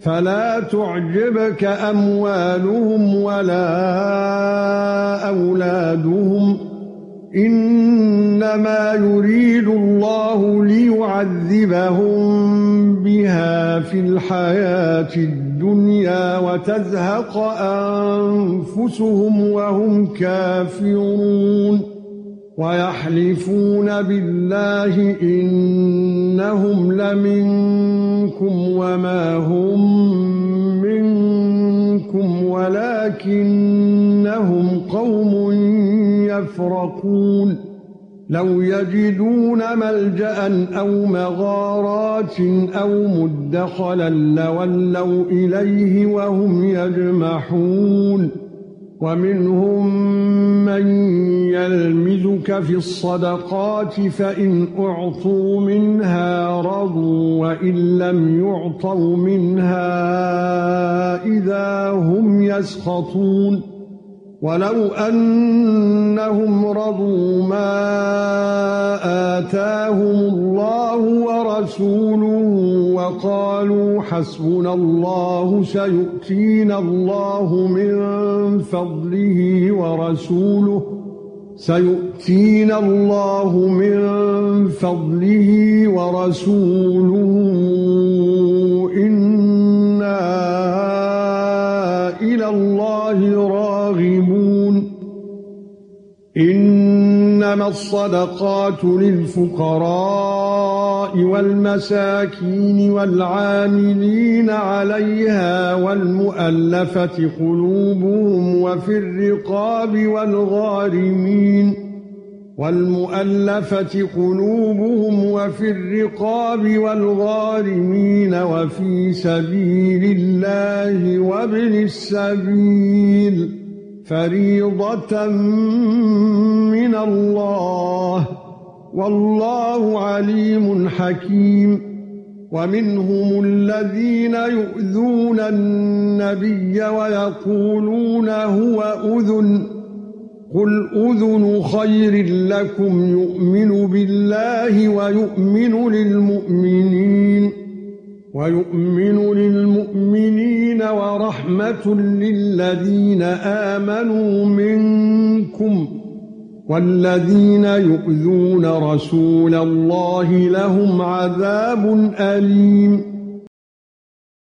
فلا تعجبك أموالهم ولا أولادهم إنما يريد الله ليعذبهم بها في الحياة الدنيا وتزهق أنفسهم وهم كافرون ويحلفون بالله إنهم لمنكم وما هم منكم ولكنهم قوم يفرقون لو يجدون ملجأ أو مغارات أو مدخلا لولوا إليه وهم يجمحون ومنهم من يلمزك في الصدقات فإن أعطوا منها رضوا وإن لم يعطوا منها إذا هم يسخطون ولو أنهم رضوا ما آتاهم الله ورسوله وقالوا حسبنا الله سيؤتينا الله من فضله ورسوله إنا إلى الله راغبون إنما الصدقات للفقراء والمساكين والعاملين عليها والمؤلفة قلوبهم وفي الرقاب والغارمين وفي سبيل الله وابن السبيل فريضة من الله والله عليم حكيم ومنهم الذين يؤذون النبي ويقولون هو أذن قل أذن خير لكم يؤمن بالله ويؤمن للمؤمنين ورحمة للذين آمنوا منكم والذين يؤذون رسول الله لهم عذاب أليم